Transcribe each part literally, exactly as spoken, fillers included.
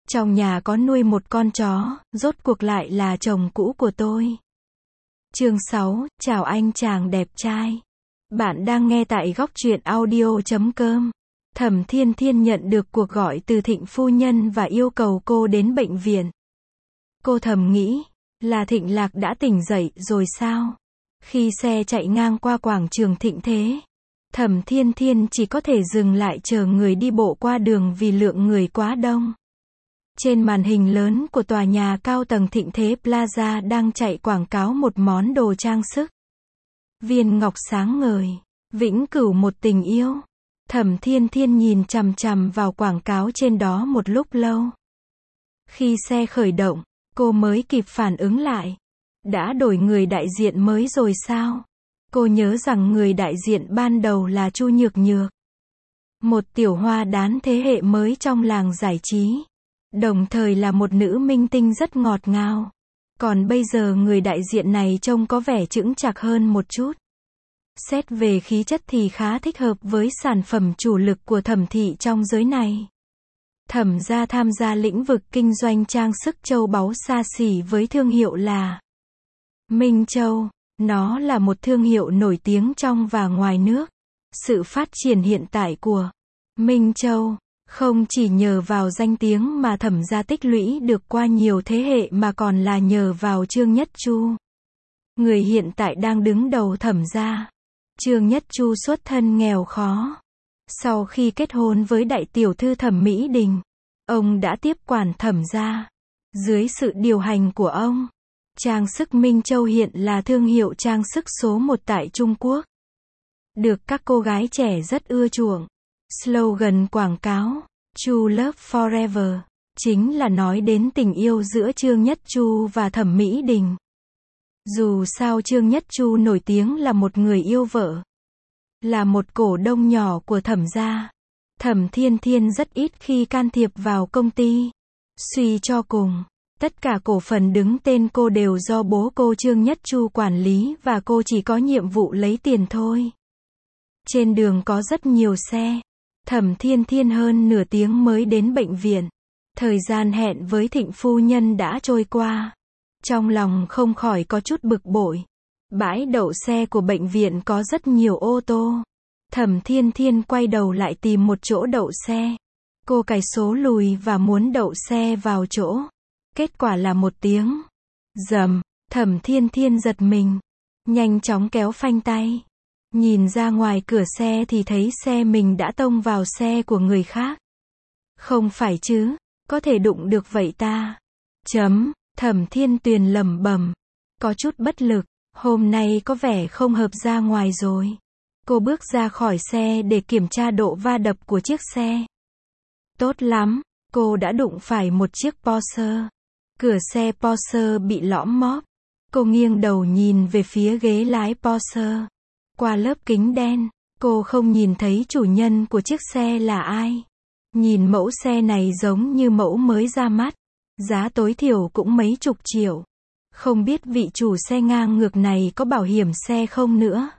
Trong nhà có nuôi một con chó, rốt cuộc lại là chồng cũ của tôi. Chương sáu, chào anh chàng đẹp trai. Bạn đang nghe tại góc truyện audio chấm com. Thẩm Thiên Thiên nhận được cuộc gọi từ Thịnh phu nhân và yêu cầu cô đến bệnh viện. Cô thầm nghĩ, là Thịnh Lạc đã tỉnh dậy rồi sao? Khi xe chạy ngang qua quảng trường Thịnh Thế, Thẩm Thiên Thiên chỉ có thể dừng lại chờ người đi bộ qua đường vì lượng người quá đông. Trên màn hình lớn của tòa nhà cao tầng Thịnh Thế Plaza đang chạy quảng cáo một món đồ trang sức. Viên ngọc sáng ngời, vĩnh cửu một tình yêu. Thẩm Thiên Thiên nhìn chằm chằm vào quảng cáo trên đó một lúc lâu. Khi xe khởi động, cô mới kịp phản ứng lại. Đã đổi người đại diện mới rồi sao? Cô nhớ rằng người đại diện ban đầu là Chu Nhược Nhược, một tiểu hoa đán thế hệ mới trong làng giải trí, đồng thời là một nữ minh tinh rất ngọt ngào. Còn bây giờ người đại diện này trông có vẻ chững chạc hơn một chút. Xét về khí chất thì khá thích hợp với sản phẩm chủ lực của Thẩm thị trong giới này. Thẩm gia tham gia lĩnh vực kinh doanh trang sức châu báu xa xỉ với thương hiệu là Minh Châu. Nó là một thương hiệu nổi tiếng trong và ngoài nước. Sự phát triển hiện tại của Minh Châu không chỉ nhờ vào danh tiếng mà Thẩm gia tích lũy được qua nhiều thế hệ mà còn là nhờ vào Trương Nhất Chu, người hiện tại đang đứng đầu Thẩm gia. Trương Nhất Chu xuất thân nghèo khó. Sau khi kết hôn với đại tiểu thư Thẩm Mỹ Đình, ông đã tiếp quản Thẩm gia. Dưới sự điều hành của ông, trang sức Minh Châu hiện là thương hiệu trang sức số một tại Trung Quốc, được các cô gái trẻ rất ưa chuộng. Slogan quảng cáo True Love Forever chính là nói đến tình yêu giữa Trương Nhất Chu và Thẩm Mỹ Đình. Dù sao Trương Nhất Chu nổi tiếng là một người yêu vợ, là một cổ đông nhỏ của Thẩm gia. Thẩm Thiên Thiên rất ít khi can thiệp vào công ty. Suy cho cùng, tất cả cổ phần đứng tên cô đều do bố cô Trương Nhất Chu quản lý và cô chỉ có nhiệm vụ lấy tiền thôi. Trên đường có rất nhiều xe. Thẩm Thiên Thiên hơn nửa tiếng mới đến bệnh viện. Thời gian hẹn với Thịnh phu nhân đã trôi qua. Trong lòng không khỏi có chút bực bội. Bãi đậu xe của bệnh viện có rất nhiều ô tô. Thẩm Thiên Thiên quay đầu lại tìm một chỗ đậu xe. Cô cài số lùi và muốn đậu xe vào chỗ. Kết quả là một tiếng rầm. Thẩm Thiên Thiên giật mình, nhanh chóng kéo phanh tay. Nhìn ra ngoài cửa xe thì thấy xe mình đã tông vào xe của người khác. Không phải chứ, có thể đụng được vậy ta? Chấm. Thẩm Thiên Tuyền lẩm bẩm, có chút bất lực. Hôm nay có vẻ không hợp ra ngoài rồi. Cô bước ra khỏi xe để kiểm tra độ va đập của chiếc xe. Tốt lắm, cô đã đụng phải một chiếc Porsche. Cửa xe Porsche bị lõm móp. Cô nghiêng đầu nhìn về phía ghế lái Porsche. Qua lớp kính đen, cô không nhìn thấy chủ nhân của chiếc xe là ai. Nhìn mẫu xe này giống như mẫu mới ra mắt. Giá tối thiểu cũng mấy chục triệu. Không biết vị chủ xe ngang ngược này có bảo hiểm xe không nữa.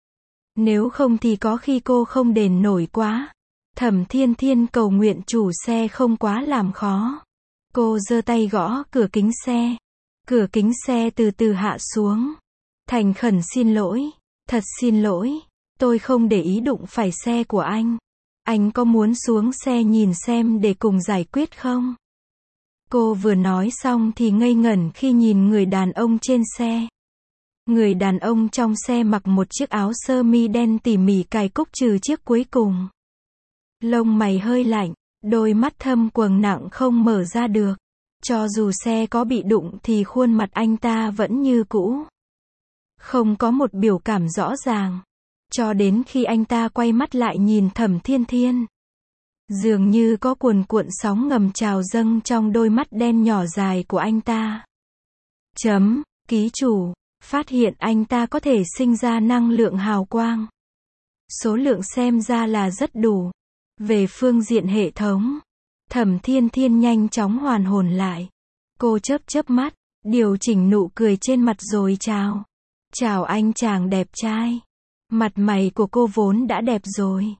Nếu không thì có khi cô không đền nổi quá. Thẩm Thiên Thiên cầu nguyện chủ xe không quá làm khó. Cô giơ tay gõ cửa kính xe. Cửa kính xe từ từ hạ xuống. Thành khẩn xin lỗi. Thật xin lỗi. Tôi không để ý đụng phải xe của anh. Anh có muốn xuống xe nhìn xem để cùng giải quyết không? Cô vừa nói xong thì ngây ngẩn khi nhìn người đàn ông trên xe. Người đàn ông trong xe mặc một chiếc áo sơ mi đen tỉ mỉ cài cúc trừ chiếc cuối cùng. Lông mày hơi lạnh, đôi mắt thâm quầng nặng không mở ra được. Cho dù xe có bị đụng thì khuôn mặt anh ta vẫn như cũ. Không có một biểu cảm rõ ràng. Cho đến khi anh ta quay mắt lại nhìn Thẩm Thiên Thiên. Dường như có cuồn cuộn sóng ngầm trào dâng trong đôi mắt đen nhỏ dài của anh ta. Chấm. Ký chủ phát hiện anh ta có thể sinh ra năng lượng hào quang. Số lượng xem ra là rất đủ. Về phương diện hệ thống, Thẩm Thiên Thiên nhanh chóng hoàn hồn lại. Cô chớp chớp mắt, điều chỉnh nụ cười trên mặt rồi chào. Chào anh chàng đẹp trai. Mặt mày của cô vốn đã đẹp rồi.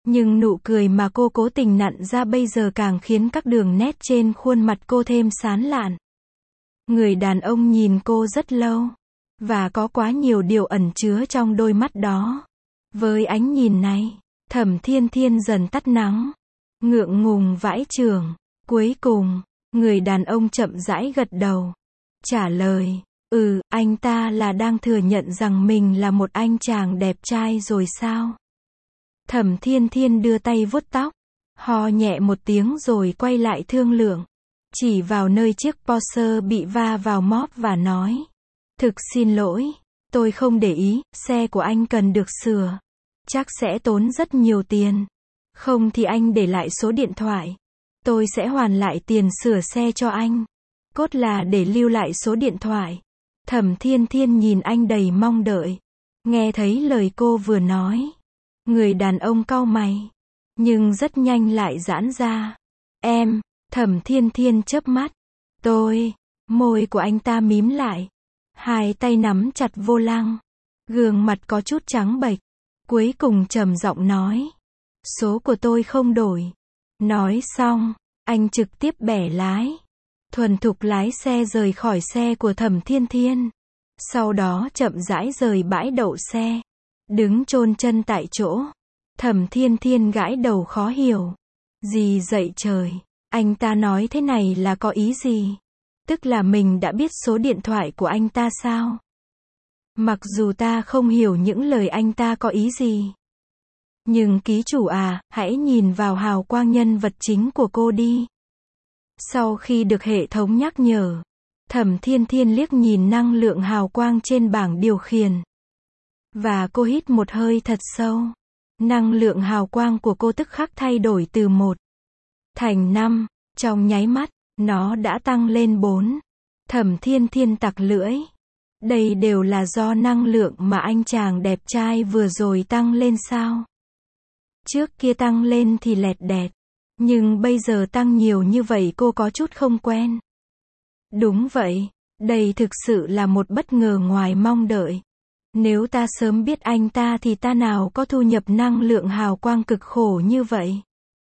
Nhưng nụ cười mà cô cố tình nặn ra bây giờ càng khiến các đường nét trên khuôn mặt cô thêm sán lạn. Người đàn ông nhìn cô rất lâu. Và có quá nhiều điều ẩn chứa trong đôi mắt đó. Với ánh nhìn này, Thẩm Thiên Thiên dần tắt nắng. Ngượng ngùng vãi chưởng. Cuối cùng, người đàn ông chậm rãi gật đầu. Trả lời, ừ, anh ta là đang thừa nhận rằng mình là một anh chàng đẹp trai rồi sao? Thẩm Thiên Thiên đưa tay vuốt tóc, ho nhẹ một tiếng rồi quay lại thương lượng. Chỉ vào nơi chiếc Porsche bị va vào móp và nói. Thực xin lỗi, tôi không để ý, xe của anh cần được sửa. Chắc sẽ tốn rất nhiều tiền. Không thì anh để lại số điện thoại. Tôi sẽ hoàn lại tiền sửa xe cho anh. Cốt là để lưu lại số điện thoại. Thẩm Thiên Thiên nhìn anh đầy mong đợi. Nghe thấy lời cô vừa nói. Người đàn ông cau mày. Nhưng rất nhanh lại giãn ra. Em, Thẩm Thiên Thiên chớp mắt. Tôi, môi của anh ta mím lại. Hai tay nắm chặt vô lăng. Gương mặt có chút trắng bệch. Cuối cùng trầm giọng nói. Số của tôi không đổi. Nói xong, anh trực tiếp bẻ lái. Thuần thục lái xe rời khỏi xe của Thẩm Thiên Thiên. Sau đó chậm rãi rời bãi đậu xe. Đứng chôn chân tại chỗ. Thẩm Thiên Thiên gãi đầu khó hiểu. Gì dậy trời? Anh ta nói thế này là có ý gì? Tức là mình đã biết số điện thoại của anh ta sao? Mặc dù ta không hiểu những lời anh ta có ý gì. Nhưng ký chủ à, hãy nhìn vào hào quang nhân vật chính của cô đi. Sau khi được hệ thống nhắc nhở, Thẩm Thiên Thiên liếc nhìn năng lượng hào quang trên bảng điều khiển. Và cô hít một hơi thật sâu. Năng lượng hào quang của cô tức khắc thay đổi từ một thành năm. Trong nháy mắt, nó đã tăng lên bốn. Thẩm Thiên Thiên tặc lưỡi. Đây đều là do năng lượng mà anh chàng đẹp trai vừa rồi tăng lên sao? Trước kia tăng lên thì lẹt đẹt. Nhưng bây giờ tăng nhiều như vậy cô có chút không quen. Đúng vậy, đây thực sự là một bất ngờ ngoài mong đợi. Nếu ta sớm biết anh ta thì ta nào có thu nhập năng lượng hào quang cực khổ như vậy.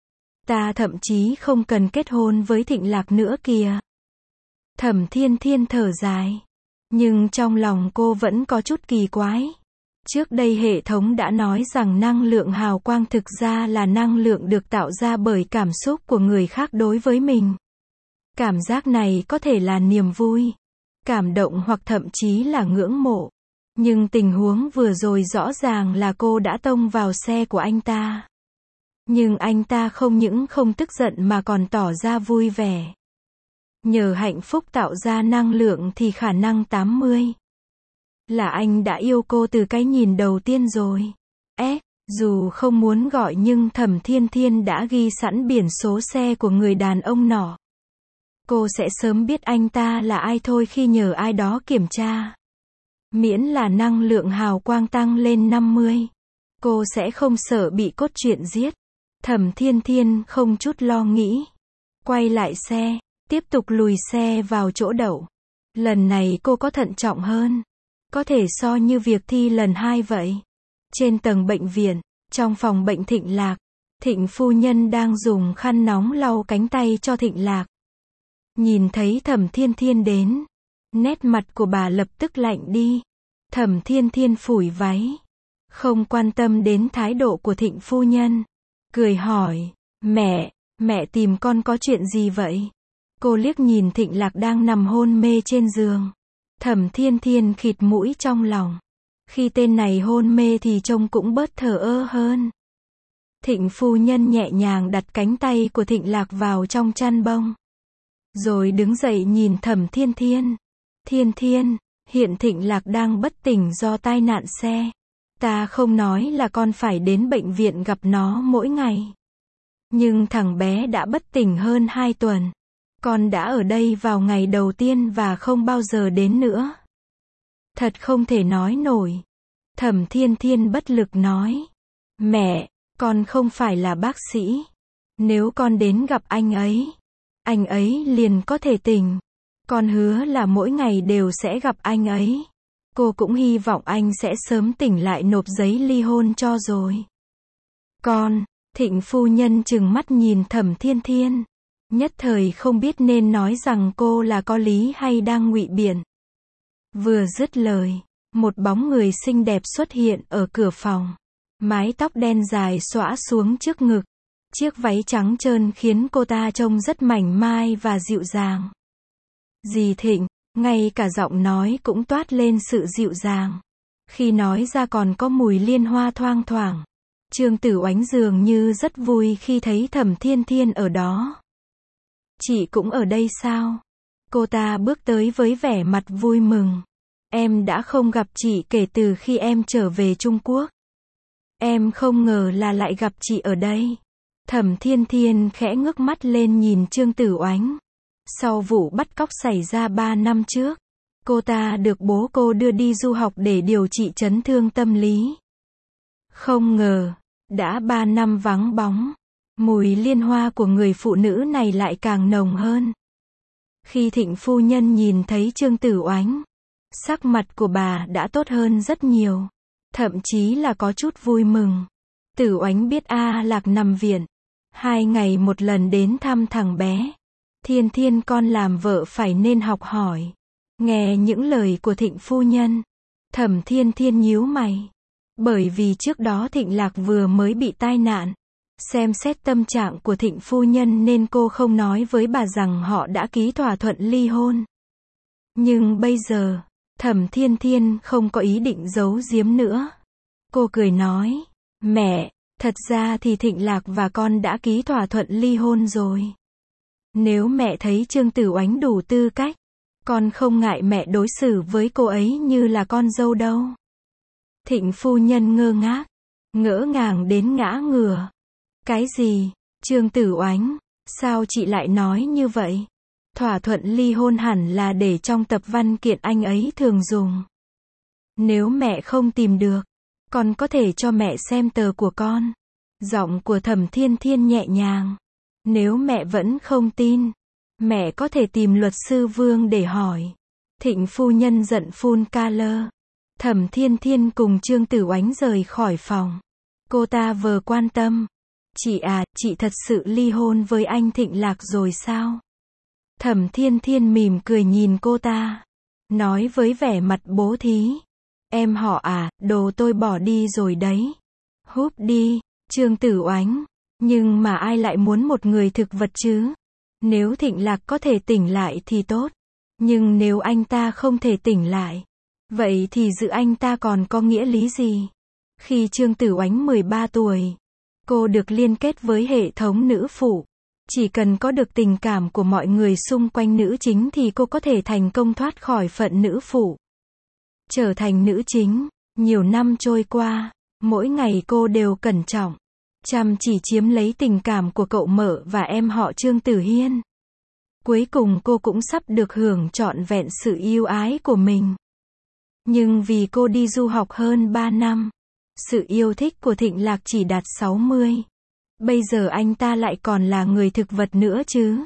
Ta thậm chí không cần kết hôn với Thịnh Lạc nữa kìa. Thẩm Thiên Thiên thở dài. Nhưng trong lòng cô vẫn có chút kỳ quái. Trước đây hệ thống đã nói rằng năng lượng hào quang thực ra là năng lượng được tạo ra bởi cảm xúc của người khác đối với mình. Cảm giác này có thể là niềm vui, cảm động hoặc thậm chí là ngưỡng mộ. Nhưng tình huống vừa rồi rõ ràng là cô đã tông vào xe của anh ta. Nhưng anh ta không những không tức giận mà còn tỏ ra vui vẻ. Nhờ hạnh phúc tạo ra năng lượng thì khả năng tám mươi. Là anh đã yêu cô từ cái nhìn đầu tiên rồi. Ế, dù không muốn gọi nhưng Thẩm Thiên Thiên đã ghi sẵn biển số xe của người đàn ông nọ. Cô sẽ sớm biết anh ta là ai thôi khi nhờ ai đó kiểm tra. Miễn là năng lượng hào quang tăng lên năm mươi. Cô sẽ không sợ bị cốt truyện giết. Thẩm Thiên Thiên không chút lo nghĩ. Quay lại xe, tiếp tục lùi xe vào chỗ đậu. Lần này cô có thận trọng hơn. Có thể so như việc thi lần hai vậy. Trên tầng bệnh viện, trong phòng bệnh Thịnh Lạc, Thịnh phu nhân đang dùng khăn nóng lau cánh tay cho Thịnh Lạc. Nhìn thấy Thẩm Thiên Thiên đến, nét mặt của bà lập tức lạnh đi. Thẩm Thiên Thiên phủi váy, không quan tâm đến thái độ của Thịnh phu nhân. Cười hỏi, mẹ, mẹ tìm con có chuyện gì vậy? Cô liếc nhìn Thịnh Lạc đang nằm hôn mê trên giường. Thẩm Thiên Thiên khịt mũi trong lòng. Khi tên này hôn mê thì trông cũng bớt thờ ơ hơn. Thịnh phu nhân nhẹ nhàng đặt cánh tay của Thịnh Lạc vào trong chăn bông. Rồi đứng dậy nhìn Thẩm Thiên Thiên. Thiên Thiên, hiện Thịnh Lạc đang bất tỉnh do tai nạn xe. Ta không nói là con phải đến bệnh viện gặp nó mỗi ngày. Nhưng thằng bé đã bất tỉnh hơn hai tuần. Con đã ở đây vào ngày đầu tiên và không bao giờ đến nữa. Thật không thể nói nổi. Thẩm Thiên Thiên bất lực nói. Mẹ, con không phải là bác sĩ. Nếu con đến gặp anh ấy, anh ấy liền có thể tỉnh. Con hứa là mỗi ngày đều sẽ gặp anh ấy. Cô cũng hy vọng anh sẽ sớm tỉnh lại nộp giấy ly hôn cho rồi. Con, Thịnh phu nhân trừng mắt nhìn Thẩm Thiên Thiên. Nhất thời không biết nên nói rằng cô là có lý hay đang ngụy biện. Vừa dứt lời, một bóng người xinh đẹp xuất hiện ở cửa phòng. Mái tóc đen dài xõa xuống trước ngực. Chiếc váy trắng trơn khiến cô ta trông rất mảnh mai và dịu dàng. Dì Thịnh, ngay cả giọng nói cũng toát lên sự dịu dàng. Khi nói ra còn có mùi liên hoa thoang thoảng. Trương Tử Oánh dường như rất vui khi thấy Thẩm Thiên Thiên ở đó. Chị cũng ở đây sao? Cô ta bước tới với vẻ mặt vui mừng. Em đã không gặp chị kể từ khi em trở về Trung Quốc. Em không ngờ là lại gặp chị ở đây. Thẩm Thiên Thiên khẽ ngước mắt lên nhìn Trương Tử Oánh. Sau vụ bắt cóc xảy ra ba năm trước, cô ta được bố cô đưa đi du học để điều trị chấn thương tâm lý. Không ngờ, đã ba năm vắng bóng, mùi liên hoa của người phụ nữ này lại càng nồng hơn. Khi Thịnh phu nhân nhìn thấy Trương Tử Oánh, sắc mặt của bà đã tốt hơn rất nhiều, thậm chí là có chút vui mừng. Tử Oánh biết A Lạc nằm viện, hai ngày một lần đến thăm thằng bé. Thiên Thiên con làm vợ phải nên học hỏi. Nghe những lời của Thịnh phu nhân, Thẩm Thiên Thiên nhíu mày. Bởi vì trước đó Thịnh Lạc vừa mới bị tai nạn. Xem xét tâm trạng của Thịnh phu nhân nên cô không nói với bà rằng họ đã ký thỏa thuận ly hôn. Nhưng bây giờ, Thẩm Thiên Thiên không có ý định giấu giếm nữa. Cô cười nói, mẹ, thật ra thì Thịnh Lạc và con đã ký thỏa thuận ly hôn rồi. Nếu mẹ thấy Trương Tử Oánh đủ tư cách, con không ngại mẹ đối xử với cô ấy như là con dâu đâu. Thịnh phu nhân ngơ ngác, ngỡ ngàng đến ngã ngửa. Cái gì? Trương Tử Oánh, sao chị lại nói như vậy? Thỏa thuận ly hôn hẳn là để trong tập văn kiện anh ấy thường dùng. Nếu mẹ không tìm được, con có thể cho mẹ xem tờ của con. Giọng của Thẩm Thiên Thiên nhẹ nhàng. Nếu mẹ vẫn không tin, mẹ có thể tìm luật sư Vương để hỏi. Thịnh phu nhân giận phun ca lơ. Thẩm Thiên Thiên cùng Trương Tử Oánh rời khỏi phòng. Cô ta vừa quan tâm. Chị à, chị thật sự ly hôn với anh Thịnh Lạc rồi sao? Thẩm Thiên Thiên mỉm cười nhìn cô ta. Nói với vẻ mặt bố thí. Em họ à, đồ tôi bỏ đi rồi đấy. Húp đi, Trương Tử Oánh. Nhưng mà ai lại muốn một người thực vật chứ? Nếu Thịnh Lạc có thể tỉnh lại thì tốt. Nhưng nếu anh ta không thể tỉnh lại, vậy thì giữ anh ta còn có nghĩa lý gì? Khi Trương Tử Oánh mười ba tuổi, cô được liên kết với hệ thống nữ phụ. Chỉ cần có được tình cảm của mọi người xung quanh nữ chính thì cô có thể thành công thoát khỏi phận nữ phụ. Trở thành nữ chính, nhiều năm trôi qua, mỗi ngày cô đều cẩn trọng, chăm chỉ chiếm lấy tình cảm của cậu Mở và em họ Trương Tử Hiên. Cuối cùng cô cũng sắp được hưởng trọn vẹn sự yêu ái của mình. Nhưng vì cô đi du học hơn ba năm, sự yêu thích của Thịnh Lạc chỉ đạt sáu mươi. Bây giờ anh ta lại còn là người thực vật nữa chứ.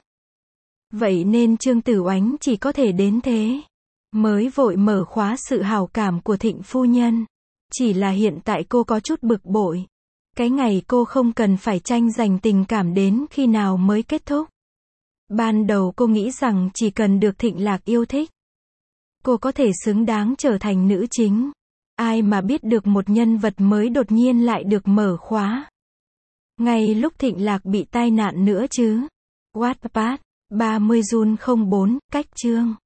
Vậy nên Trương Tử Oánh chỉ có thể đến thế. Mới vội mở khóa sự hào cảm của Thịnh phu nhân. Chỉ là hiện tại cô có chút bực bội. Cái ngày cô không cần phải tranh giành tình cảm đến khi nào mới kết thúc. Ban đầu cô nghĩ rằng chỉ cần được Thịnh Lạc yêu thích, cô có thể xứng đáng trở thành nữ chính. Ai mà biết được một nhân vật mới đột nhiên lại được mở khóa. Ngay lúc Thịnh Lạc bị tai nạn nữa chứ. Wattpad, ba mươi Jun không bốn, cách chương.